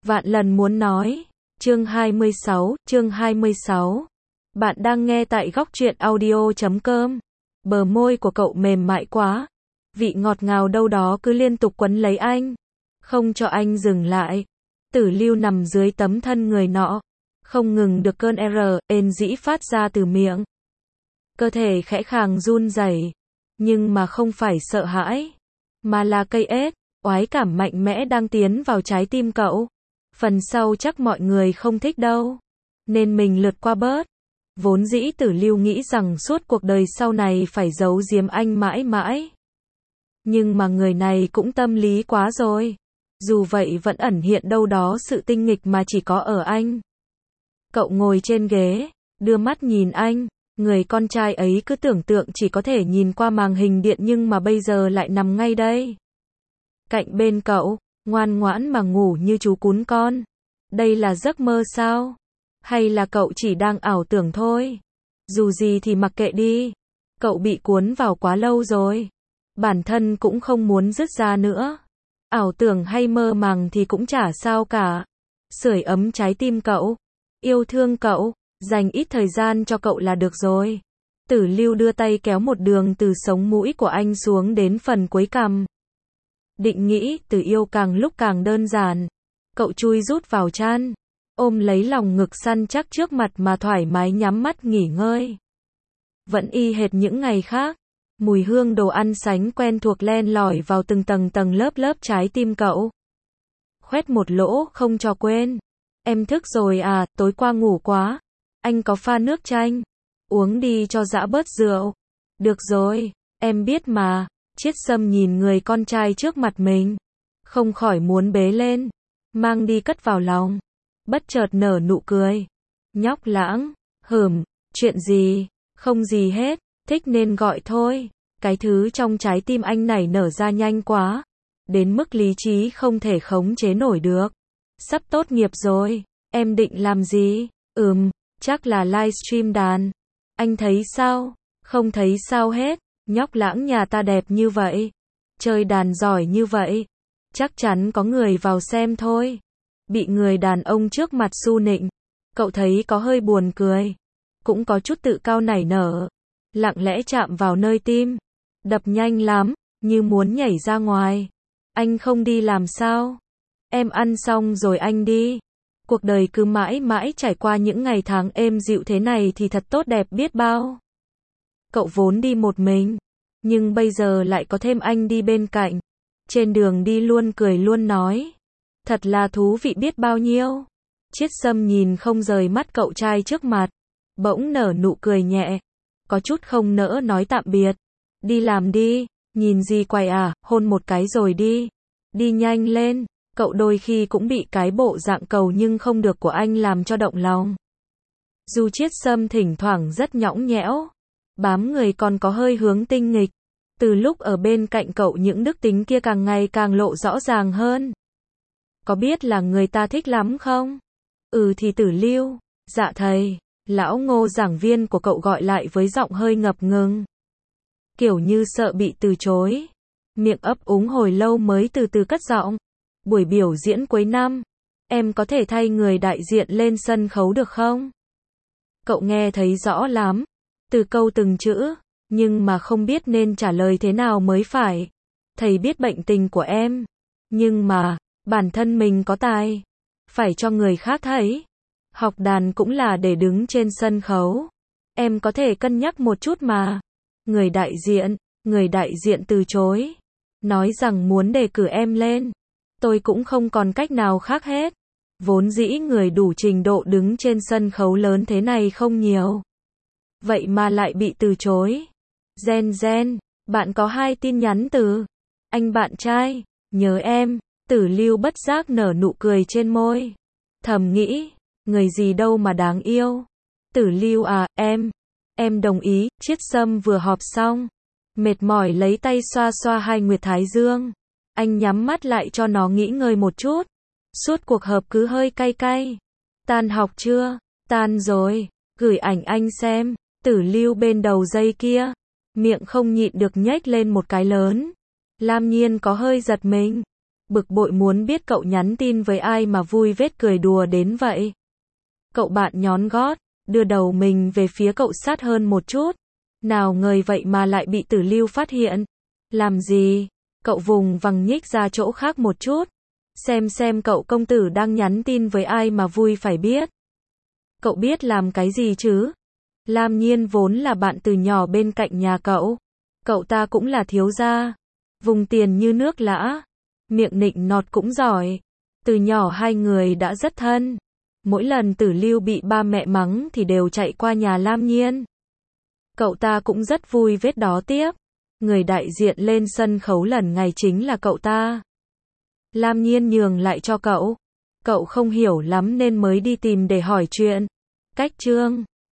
vạn lần muốn nói. Chương 26. Bạn đang nghe tại góc truyện audio.com. Bờ môi của cậu mềm mại quá. Vị ngọt ngào đâu đó cứ liên tục quấn lấy anh. Không cho anh dừng lại. Tử Lưu nằm dưới tấm thân người nọ. Không ngừng được cơn ên dĩ phát ra từ miệng. Cơ thể khẽ khàng run rẩy, nhưng mà không phải sợ hãi, mà là cây ết, oái cảm mạnh mẽ đang tiến vào trái tim cậu. Phần sau chắc mọi người không thích đâu, nên mình lượt qua bớt. Vốn dĩ Tử Lưu nghĩ rằng suốt cuộc đời sau này phải giấu giếm anh mãi mãi. Nhưng mà người này cũng tâm lý quá rồi. Dù vậy vẫn ẩn hiện đâu đó sự tinh nghịch mà chỉ có ở anh. Cậu ngồi trên ghế, đưa mắt nhìn anh. Người con trai ấy cứ tưởng tượng chỉ có thể nhìn qua màn hình điện nhưng mà bây giờ lại nằm ngay đây. Cạnh bên cậu, ngoan ngoãn mà ngủ như chú cún con. Đây là giấc mơ sao? Hay là cậu chỉ đang ảo tưởng thôi? Dù gì thì mặc kệ đi. Cậu bị cuốn vào quá lâu rồi. Bản thân cũng không muốn dứt ra nữa. Ảo tưởng hay mơ màng thì cũng chả sao cả. Sưởi ấm trái tim cậu. Yêu thương cậu. Dành ít thời gian cho cậu là được rồi. Tử Lưu đưa tay kéo một đường từ sống mũi của anh xuống đến phần cuối cằm. Định nghĩ từ yêu càng lúc càng đơn giản. Cậu chui rút vào chăn, ôm lấy lòng ngực săn chắc trước mặt mà thoải mái nhắm mắt nghỉ ngơi. Vẫn y hệt những ngày khác. Mùi hương đồ ăn sánh quen thuộc len lỏi vào từng tầng lớp trái tim cậu. Khoét một lỗ không cho quên. Em thức rồi à, tối qua ngủ quá. Anh có pha nước chanh. Uống đi cho dã bớt rượu. Được rồi, em biết mà. Chiết Sâm nhìn người con trai trước mặt mình. Không khỏi muốn bế lên. Mang đi cất vào lòng. Bất chợt nở nụ cười. Nhóc Lãng, chuyện gì? Không gì hết, thích nên gọi thôi. Cái thứ trong trái tim anh này nở ra nhanh quá. Đến mức lý trí không thể khống chế nổi được. Sắp tốt nghiệp rồi, em định làm gì? Chắc là livestream đàn. Anh thấy sao? Không thấy sao hết. Nhóc Lãng nhà ta đẹp như vậy. Chơi đàn giỏi như vậy. Chắc chắn có người vào xem thôi. Bị người đàn ông trước mặt su nịnh. Cậu thấy có hơi buồn cười. Cũng có chút tự cao nảy nở. Lặng lẽ chạm vào nơi tim. Đập nhanh lắm, như muốn nhảy ra ngoài. Anh không đi làm sao? Em ăn xong rồi anh đi. Cuộc đời cứ mãi mãi trải qua những ngày tháng êm dịu thế này thì thật tốt đẹp biết bao. Cậu vốn đi một mình, nhưng bây giờ lại có thêm anh đi bên cạnh. Trên đường đi luôn cười luôn nói. Thật là thú vị biết bao nhiêu. Chiết Sâm nhìn không rời mắt cậu trai trước mặt. Bỗng nở nụ cười nhẹ. Có chút không nỡ nói tạm biệt. Đi làm đi, nhìn gì quay à, hôn một cái rồi đi. Đi nhanh lên. Cậu đôi khi cũng bị cái bộ dạng cầu nhưng không được của anh làm cho động lòng. Dù Chiết Sâm thỉnh thoảng rất nhõng nhẽo, bám người còn có hơi hướng tinh nghịch. Từ lúc ở bên cạnh cậu những đức tính kia càng ngày càng lộ rõ ràng hơn. Có biết là người ta thích lắm không? Thì Tử Lưu. Dạ thầy. Lão Ngô giảng viên của cậu gọi lại với giọng hơi ngập ngừng. Kiểu như sợ bị từ chối. Miệng ấp úng hồi lâu mới từ từ cất giọng. Buổi biểu diễn cuối năm, em có thể thay người đại diện lên sân khấu được không? Cậu nghe thấy rõ lắm, từ câu từng chữ, nhưng mà không biết nên trả lời thế nào mới phải. Thầy biết bệnh tình của em, nhưng mà, bản thân mình có tài, phải cho người khác thấy. Học đàn cũng là để đứng trên sân khấu. Em có thể cân nhắc một chút mà. Người đại diện từ chối. Nói rằng muốn đề cử em lên. Tôi cũng không còn cách nào khác hết. Vốn dĩ người đủ trình độ đứng trên sân khấu lớn thế này không nhiều. Vậy mà lại bị từ chối. Gen, bạn có 2 tin nhắn từ anh bạn trai, nhớ em. Tử Lưu bất giác nở nụ cười trên môi. Thầm nghĩ, người gì đâu mà đáng yêu. Tử Lưu à, em đồng ý. Chiết Sâm vừa họp xong, mệt mỏi lấy tay xoa xoa hai nguyệt thái dương. Anh nhắm mắt lại cho nó nghỉ ngơi một chút. Suốt cuộc họp cứ hơi cay cay. Tan học chưa? Tan rồi. Gửi ảnh anh xem. Tử Lưu bên đầu dây kia, miệng không nhịn được nhếch lên một cái lớn. Lam Nhiên có hơi giật mình. Bực bội muốn biết cậu nhắn tin với ai mà vui vết cười đùa đến vậy. Cậu bạn nhón gót, đưa đầu mình về phía cậu sát hơn một chút. Nào ngờ vậy mà lại bị Tử Lưu phát hiện. Làm gì? Cậu vùng vằng nhích ra chỗ khác một chút. Xem cậu công tử đang nhắn tin với ai mà vui phải biết. Cậu biết làm cái gì chứ? Lam Nhiên vốn là bạn từ nhỏ bên cạnh nhà cậu. Cậu ta cũng là thiếu gia. Vùng tiền như nước lã. Miệng nịnh nọt cũng giỏi. Từ nhỏ hai người đã rất thân. Mỗi lần Tử Lưu bị ba mẹ mắng thì đều chạy qua nhà Lam Nhiên. Cậu ta cũng rất vui vết đó tiếp. Người đại diện lên sân khấu lần này chính là cậu ta. Lam Nhiên nhường lại cho cậu. Cậu không hiểu lắm nên mới đi tìm để hỏi chuyện. Cách chương